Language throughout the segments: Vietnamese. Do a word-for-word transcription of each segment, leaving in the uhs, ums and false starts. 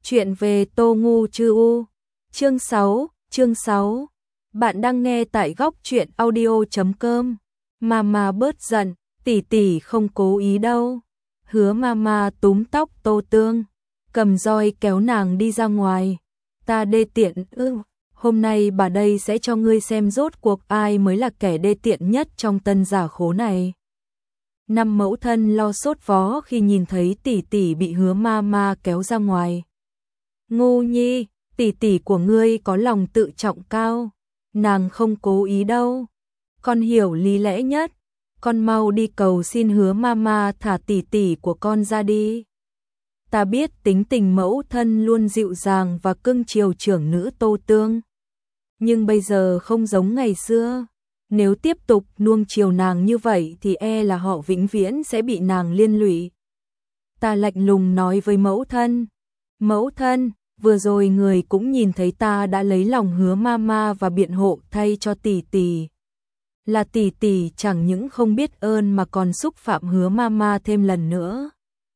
Chuyện về Tô Ngu Chư U. Chương sáu, chương sáu. Bạn đang nghe tại góc truyện audio chấm com. Mama bớt giận, tỷ tỷ không cố ý đâu. Hứa Mama túm tóc Tô Tương, cầm roi kéo nàng đi ra ngoài. Ta đê tiện ư? Hôm nay bà đây sẽ cho ngươi xem rốt cuộc ai mới là kẻ đê tiện nhất trong tân giả khố này. Năm mẫu thân lo sốt vó khi nhìn thấy tỷ tỷ bị Hứa Mama kéo ra ngoài. Ngu nhi, tỷ tỷ của ngươi có lòng tự trọng cao, nàng không cố ý đâu. Con hiểu lý lẽ nhất, con mau đi cầu xin Hứa Mama thả tỷ tỷ của con ra đi. Ta biết tính tình mẫu thân luôn dịu dàng và cưng chiều trưởng nữ Tô Tương, nhưng bây giờ không giống ngày xưa. Nếu tiếp tục nuông chiều nàng như vậy thì e là họ vĩnh viễn sẽ bị nàng liên lụy. Ta lạnh lùng nói với mẫu thân, mẫu thân, vừa rồi người cũng nhìn thấy ta đã lấy lòng Hứa Mama và biện hộ thay cho tỷ tỷ. Là tỷ tỷ chẳng những không biết ơn mà còn xúc phạm Hứa Mama thêm lần nữa.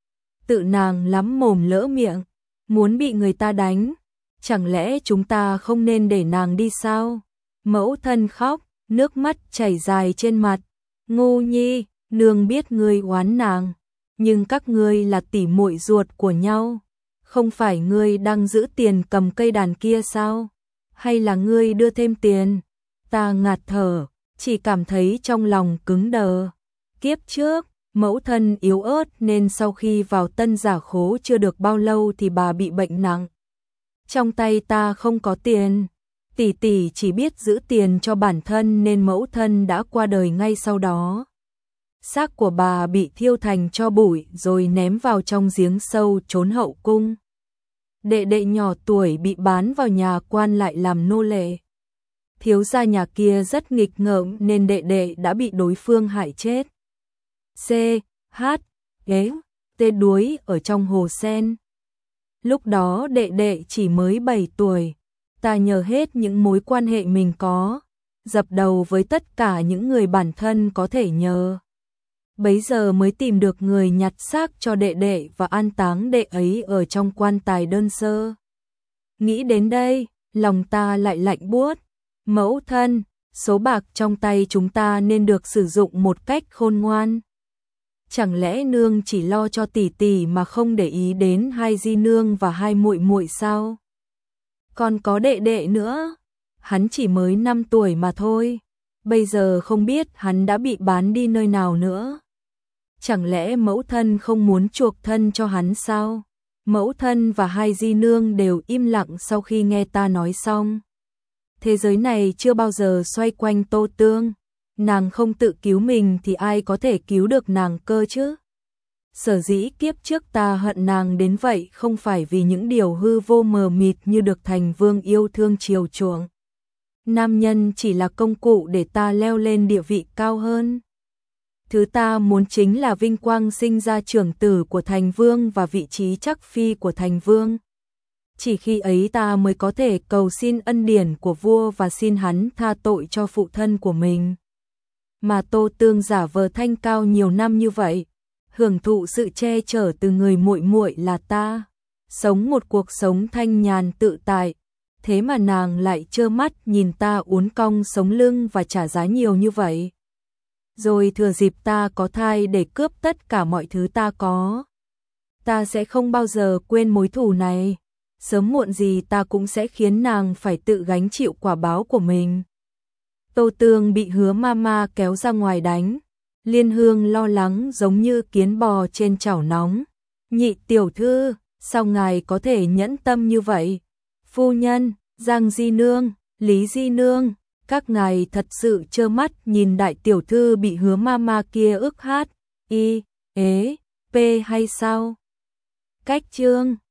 Tự nàng lắm mồm lỡ miệng, muốn bị người ta đánh, chẳng lẽ chúng ta không nên để nàng đi sao? Mẫu thân khóc, nước mắt chảy dài trên mặt. Ngu nhi, nương biết ngươi oán nàng, nhưng các ngươi là tỷ muội ruột của nhau. Không phải ngươi đang giữ tiền cầm cây đàn kia sao? Hay là ngươi đưa thêm tiền? Ta ngạt thở, chỉ cảm thấy trong lòng cứng đờ. Kiếp trước, mẫu thân yếu ớt nên sau khi vào tân giả khố chưa được bao lâu thì bà bị bệnh nặng. Trong tay ta không có tiền, tỷ tỷ chỉ biết giữ tiền cho bản thân nên mẫu thân đã qua đời ngay sau đó. Xác của bà bị thiêu thành tro bụi rồi ném vào trong giếng sâu trốn hậu cung. Đệ đệ nhỏ tuổi bị bán vào nhà quan lại làm nô lệ. Thiếu gia nhà kia rất nghịch ngợm nên đệ đệ đã bị đối phương hại chết. C, H, ghé, tê đuối ở trong hồ sen. Lúc đó đệ đệ chỉ mới bảy tuổi. Ta nhờ hết những mối quan hệ mình có, dập đầu với tất cả những người bản thân có thể nhờ. Bấy giờ mới tìm được người nhặt xác cho đệ đệ và an táng đệ ấy ở trong quan tài đơn sơ. Nghĩ đến đây, lòng ta lại lạnh buốt. Mẫu thân, số bạc trong tay chúng ta nên được sử dụng một cách khôn ngoan. Chẳng lẽ nương chỉ lo cho tỷ tỷ mà không để ý đến hai di nương và hai muội muội sao? Còn có đệ đệ nữa, hắn chỉ mới năm tuổi mà thôi, bây giờ không biết hắn đã bị bán đi nơi nào nữa. Chẳng lẽ mẫu thân không muốn chuộc thân cho hắn sao? Mẫu thân và hai di nương đều im lặng sau khi nghe ta nói xong. Thế giới này chưa bao giờ xoay quanh Tô Tương, nàng không tự cứu mình thì ai có thể cứu được nàng cơ chứ? Sở dĩ kiếp trước ta hận nàng đến vậy không phải vì những điều hư vô mờ mịt như được thành vương yêu thương chiều chuộng. Nam nhân chỉ là công cụ để ta leo lên địa vị cao hơn. Thứ ta muốn chính là vinh quang sinh ra trưởng tử của thành vương và vị trí chắc phi của thành vương. Chỉ khi ấy ta mới có thể cầu xin ân điển của vua và xin hắn tha tội cho phụ thân của mình. Mà Tô Tương giả vờ thanh cao nhiều năm như vậy, hưởng thụ sự che chở từ người muội muội là ta, sống một cuộc sống thanh nhàn tự tại, thế mà nàng lại trơ mắt nhìn ta uốn cong sống lưng và trả giá nhiều như vậy. Rồi thừa dịp ta có thai để cướp tất cả mọi thứ ta có. Ta sẽ không bao giờ quên mối thù này, sớm muộn gì ta cũng sẽ khiến nàng phải tự gánh chịu quả báo của mình. Tô Tương bị Hứa Mama kéo ra ngoài đánh. Liên Hương lo lắng giống như kiến bò trên chảo nóng. Nhị tiểu thư, sao ngài có thể nhẫn tâm như vậy? Phu nhân, Giang Di Nương, Lý Di Nương, các ngài thật sự trơ mắt nhìn đại tiểu thư bị Hứa Mama kia ức hát, y, ế, p hay sao? Cách chương